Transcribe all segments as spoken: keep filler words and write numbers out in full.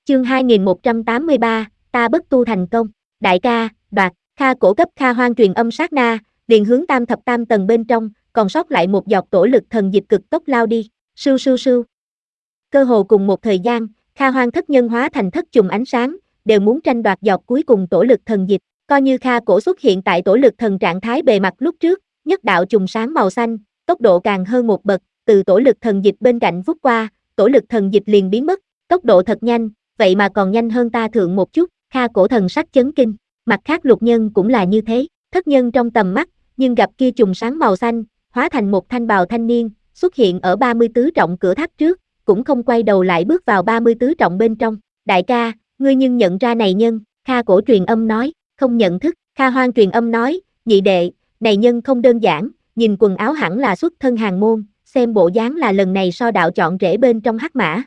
Chương hai nghìn một trăm tám mươi ba, ta bất tu thành công. Đại ca, đoạt, Kha cổ cấp Kha Hoang truyền âm sát na, liền hướng tam thập tam tầng bên trong, còn sót lại một giọt tổ lực thần dịch cực tốc lao đi, sưu sưu sưu. Cơ hồ cùng một thời gian, Kha Hoang thất nhân hóa thành thất trùng ánh sáng, đều muốn tranh đoạt giọt cuối cùng tổ lực thần dịch, coi như Kha cổ xuất hiện tại tổ lực thần trạng thái bề mặt lúc trước, nhất đạo trùng sáng màu xanh, tốc độ càng hơn một bậc, từ tổ lực thần dịch bên cạnh vút qua, tổ lực thần dịch liền biến mất, tốc độ thật nhanh, vậy mà còn nhanh hơn ta thượng một chút. Kha cổ thần sắc chấn kinh, mặt khác lục nhân cũng là như thế, thất nhân trong tầm mắt, nhưng gặp kia trùng sáng màu xanh, hóa thành một thanh bào thanh niên, xuất hiện ở ba mươi tứ trọng cửa tháp trước, cũng không quay đầu lại bước vào ba mươi tứ trọng bên trong. Đại ca, ngươi nhưng nhận ra này nhân? Kha cổ truyền âm nói, không nhận thức. Kha Hoang truyền âm nói, nhị đệ, này nhân không đơn giản, nhìn quần áo hẳn là xuất thân hàng môn, xem bộ dáng là lần này so đạo chọn rễ bên trong hắc mã.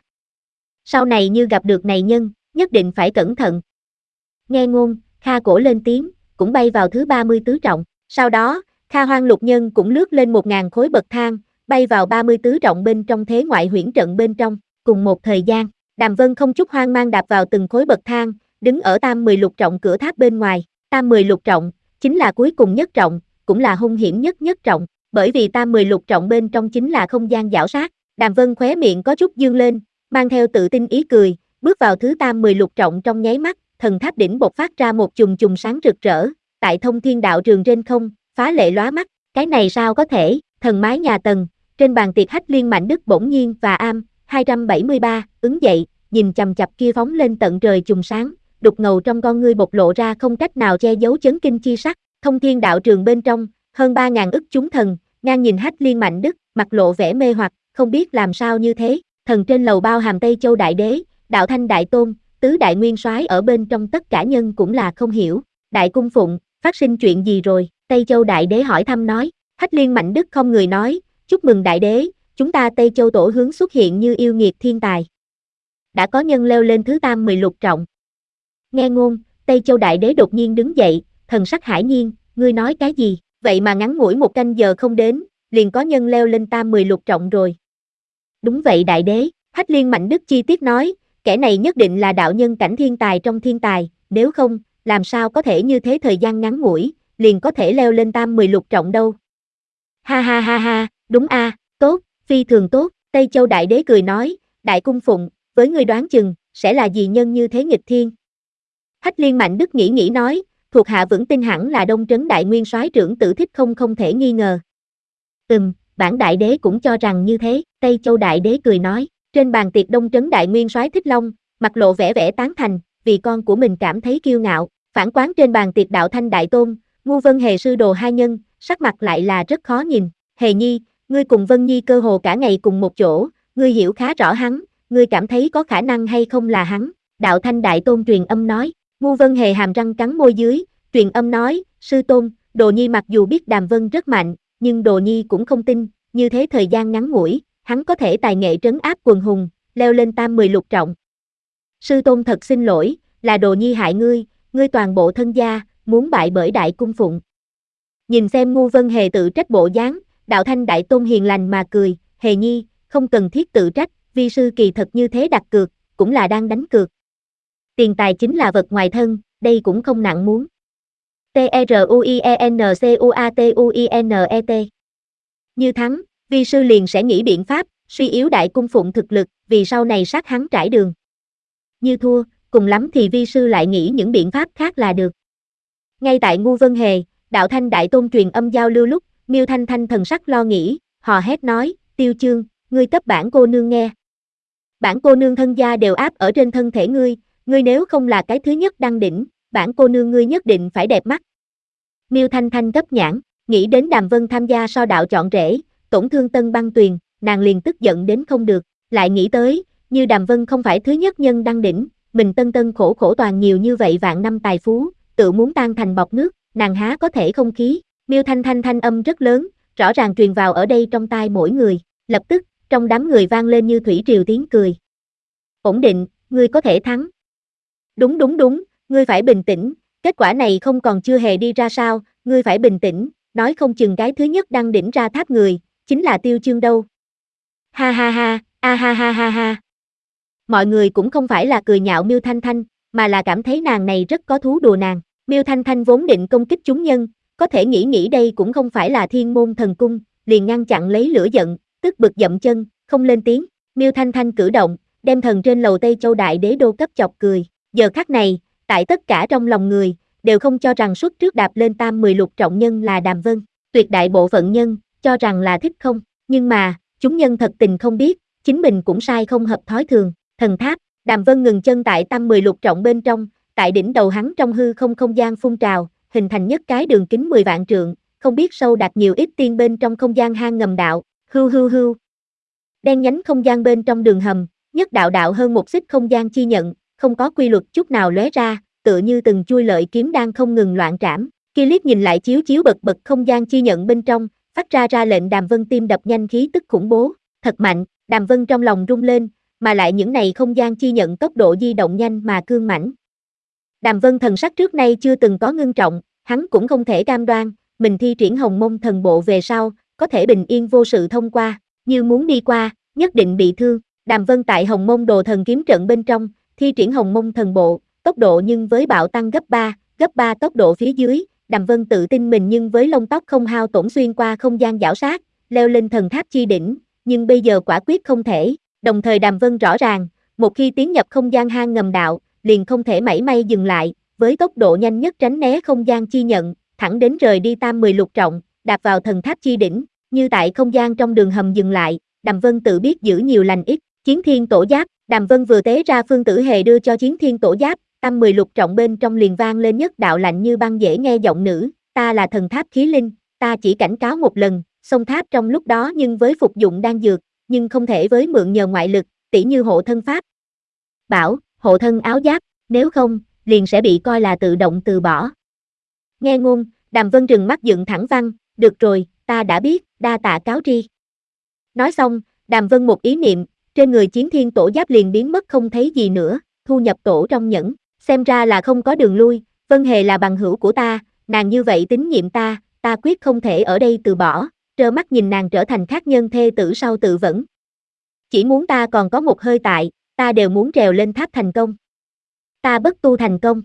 Sau này như gặp được này nhân, nhất định phải cẩn thận. Nghe ngôn, Kha cổ lên tiếng, cũng bay vào thứ ba mươi tứ trọng. Sau đó, Kha Hoang lục nhân cũng lướt lên một ngàn khối bậc thang, bay vào ba mươi tứ trọng bên trong thế ngoại huyễn trận bên trong. Cùng một thời gian, Đàm Vân không chút hoang mang đạp vào từng khối bậc thang, đứng ở tam mười lục trọng cửa tháp bên ngoài. Tam mười lục trọng, chính là cuối cùng nhất trọng, cũng là hung hiểm nhất nhất trọng, bởi vì tam mười lục trọng bên trong chính là không gian giảo sát. Đàm Vân khóe miệng có chút dương lên, mang theo tự tin ý cười, bước vào thứ tam mười lục trọng trong nháy mắt, thần tháp đỉnh bộc phát ra một chùm chùm sáng rực rỡ, tại thông thiên đạo trường trên không, phá lệ lóa mắt. Cái này sao có thể? Thần mái nhà Tần, trên bàn tiệc Hách Liên Mạnh Đức bỗng nhiên và am, hai trăm bảy mươi ba, ứng dậy, nhìn chằm chặp kia phóng lên tận trời chùm sáng, đục ngầu trong con ngươi bộc lộ ra không cách nào che giấu chấn kinh chi sắc. Thông thiên đạo trường bên trong, hơn ba ngàn ức chúng thần, ngang nhìn Hách Liên Mạnh Đức, mặt lộ vẻ mê hoặc, không biết làm sao như thế. Thần trên lầu bao hàm Tây Châu Đại Đế, Đạo Thanh Đại Tôn, tứ đại nguyên soái ở bên trong, tất cả nhân cũng là không hiểu. Đại cung phụng, phát sinh chuyện gì rồi? Tây Châu Đại Đế hỏi thăm nói. Hách Liên Mạnh Đức không người nói, chúc mừng Đại Đế, chúng ta Tây Châu tổ hướng xuất hiện như yêu nghiệt thiên tài. Đã có nhân leo lên thứ tam mười lục trọng. Nghe ngôn, Tây Châu Đại Đế đột nhiên đứng dậy, thần sắc hải nhiên, ngươi nói cái gì? Vậy mà ngắn ngủi một canh giờ không đến, liền có nhân leo lên tam mười lục trọng rồi. Đúng vậy Đại Đế, Hách Liên Mạnh Đức chi tiết nói, kẻ này nhất định là đạo nhân cảnh thiên tài trong thiên tài, nếu không, làm sao có thể như thế thời gian ngắn ngủi, liền có thể leo lên tam mười lục trọng đâu. Ha ha ha ha, đúng a, à, tốt, phi thường tốt. Tây Châu Đại Đế cười nói, Đại cung phụng, với ngươi đoán chừng, sẽ là gì nhân như thế nghịch thiên? Hách Liên Mạnh Đức nghĩ nghĩ nói, thuộc hạ vững tin hẳn là Đông Trấn Đại Nguyên soái trưởng tử Thích Không không thể nghi ngờ. Ừm, bản Đại Đế cũng cho rằng như thế. Tây Châu Đại Đế cười nói, trên bàn tiệc Đông Trấn Đại Nguyên soái Thích Long, mặt lộ vẻ vẻ tán thành, vì con của mình cảm thấy kiêu ngạo. Phản quán trên bàn tiệc Đạo Thanh Đại Tôn, Ngu Vân Hề sư đồ hai nhân, sắc mặt lại là rất khó nhìn. Hề Nhi, ngươi cùng Vân Nhi cơ hồ cả ngày cùng một chỗ, ngươi hiểu khá rõ hắn, ngươi cảm thấy có khả năng hay không là hắn? Đạo Thanh Đại Tôn truyền âm nói. Ngu Vân Hề hàm răng cắn môi dưới, truyền âm nói, sư tôn, Đồ Nhi mặc dù biết Đàm Vân rất mạnh, nhưng Đồ Nhi cũng không tin, như thế thời gian ngắn ngủi, hắn có thể tài nghệ trấn áp quần hùng, leo lên tam mười lục trọng. Sư tôn thật xin lỗi, là Đồ Nhi hại ngươi, ngươi toàn bộ thân gia, muốn bại bởi Đại cung phụng. Nhìn xem Ngu Vân Hề tự trách bộ dáng, Đạo Thanh Đại Tôn hiền lành mà cười, Hề Nhi, không cần thiết tự trách, vi sư kỳ thật như thế đặt cược, cũng là đang đánh cược. Tiền tài chính là vật ngoài thân, đây cũng không nặng muốn. T R U I E N C U A T U I N E T. Như thắng, vi sư liền sẽ nghĩ biện pháp, suy yếu Đại cung phụng thực lực, vì sau này sát hắn trải đường. Như thua, cùng lắm thì vi sư lại nghĩ những biện pháp khác là được. Ngay tại Ngu Vân Hề, Đạo Thanh Đại Tôn truyền âm giao lưu lúc, Miêu Thanh Thanh thần sắc lo nghĩ, hò hét nói, Tiêu Chương, ngươi cấp bản cô nương nghe. Bản cô nương thân gia đều áp ở trên thân thể ngươi, ngươi nếu không là cái thứ nhất đăng đỉnh, bản cô nương ngươi nhất định phải đẹp mắt. Miêu Thanh Thanh gấp nhãn, nghĩ đến Đàm Vân tham gia so đạo chọn rễ, tổn thương Tân Băng Tuyền, nàng liền tức giận đến không được, lại nghĩ tới, như Đàm Vân không phải thứ nhất nhân đăng đỉnh, mình tân tân khổ khổ toàn nhiều như vậy vạn năm tài phú, tự muốn tan thành bọt nước, nàng há có thể không khí. Miêu Thanh Thanh thanh âm rất lớn, rõ ràng truyền vào ở đây trong tai mỗi người, lập tức, trong đám người vang lên như thủy triều tiếng cười. Ổn định, ngươi có thể thắng. Đúng đúng đúng, ngươi phải bình tĩnh, kết quả này không còn chưa hề đi ra sao, ngươi phải bình tĩnh, nói không chừng cái thứ nhất đăng đỉnh ra tháp người, chính là Tiêu Chương đâu. Ha ha ha, a ha ha ha ha. Mọi người cũng không phải là cười nhạo Miêu Thanh Thanh, mà là cảm thấy nàng này rất có thú đùa nàng. Miêu Thanh Thanh vốn định công kích chúng nhân, có thể nghĩ nghĩ đây cũng không phải là Thiên Môn Thần Cung, liền ngăn chặn lấy lửa giận, tức bực dậm chân, không lên tiếng. Miêu Thanh Thanh cử động, đem thần trên lầu Tây Châu Đại Đế đô cấp chọc cười. Giờ khắc này, tại tất cả trong lòng người, đều không cho rằng suất trước đạp lên tam mười lục trọng nhân là Đàm Vân. Tuyệt đại bộ phận nhân, cho rằng là thích không. Nhưng mà, chúng nhân thật tình không biết, chính mình cũng sai không hợp thói thường. Thần tháp, Đàm Vân ngừng chân tại tam mười lục trọng bên trong, tại đỉnh đầu hắn trong hư không không gian phun trào, hình thành nhất cái đường kính mười vạn trượng, không biết sâu đạt nhiều ít tiên bên trong không gian hang ngầm đạo, hưu hưu hưu. Đen nhánh không gian bên trong đường hầm, nhất đạo đạo hơn một xích không gian chi nhận, không có quy luật chút nào lóe ra, tựa như từng chui lợi kiếm đang không ngừng loạn trảm. Khi liếc nhìn lại chiếu chiếu bật bật không gian chi nhận bên trong, phát ra ra lệnh Đàm Vân tim đập nhanh khí tức khủng bố, thật mạnh. Đàm Vân trong lòng rung lên, mà lại những này không gian chi nhận tốc độ di động nhanh mà cương mãnh. Đàm Vân thần sắc trước nay chưa từng có ngưng trọng, hắn cũng không thể cam đoan, mình thi triển Hồng Mông thần bộ về sau, có thể bình yên vô sự thông qua, như muốn đi qua, nhất định bị thương. Đàm Vân tại Hồng Mông đồ thần kiếm trận bên trong, thi triển Hồng Mông thần bộ, tốc độ nhưng với bạo tăng gấp ba, gấp ba tốc độ phía dưới, Đàm Vân tự tin mình nhưng với lông tóc không hao tổn xuyên qua không gian giảo sát, leo lên thần tháp chi đỉnh, nhưng bây giờ quả quyết không thể. Đồng thời Đàm Vân rõ ràng, một khi tiến nhập không gian hang ngầm đạo, liền không thể mảy may dừng lại, với tốc độ nhanh nhất tránh né không gian chi nhận, thẳng đến rời đi tam mười lục trọng, đạp vào thần tháp chi đỉnh, như tại không gian trong đường hầm dừng lại, Đàm Vân tự biết giữ nhiều lành ít, Chiến Thiên Tổ Giáp, Đàm Vân vừa tế ra Phương Tử Hề đưa cho Chiến Thiên Tổ Giáp, tam mười lục trọng bên trong liền vang lên nhất đạo lạnh như băng dễ nghe giọng nữ, ta là thần tháp khí linh, ta chỉ cảnh cáo một lần, xông tháp trong lúc đó nhưng với phục dụng đan dược, nhưng không thể với mượn nhờ ngoại lực, tỉ như hộ thân pháp. Bảo, hộ thân áo giáp, nếu không, liền sẽ bị coi là tự động từ bỏ. Nghe ngôn, Đàm Vân trừng mắt dựng thẳng văn, được rồi, ta đã biết, đa tạ cáo tri. Nói xong, Đàm Vân một ý niệm, trên người Chiến Thiên Tổ Giáp liền biến mất không thấy gì nữa, thu nhập tổ trong nhẫn, xem ra là không có đường lui, Vân Hề là bằng hữu của ta, nàng như vậy tín nhiệm ta, ta quyết không thể ở đây từ bỏ, trơ mắt nhìn nàng trở thành khác nhân thê tử sau tự vẫn. Chỉ muốn ta còn có một hơi tại, ta đều muốn trèo lên tháp thành công. Ta bất tu thành công.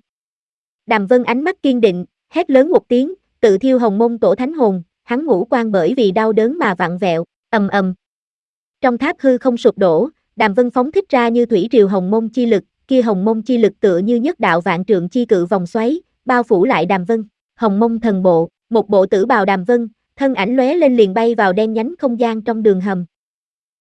Đàm Vân ánh mắt kiên định, hét lớn một tiếng, tự thiêu Hồng Mông tổ thánh hồn, hắn ngũ quan bởi vì đau đớn mà vặn vẹo, ầm ầm. Trong tháp hư không sụp đổ, Đàm Vân phóng thích ra như thủy triều Hồng Mông chi lực, kia Hồng Mông chi lực tựa như nhất đạo vạn trượng chi cự vòng xoáy, bao phủ lại Đàm Vân. Hồng Mông thần bộ, một bộ tử bào Đàm Vân, thân ảnh lóe lên liền bay vào đen nhánh không gian trong đường hầm.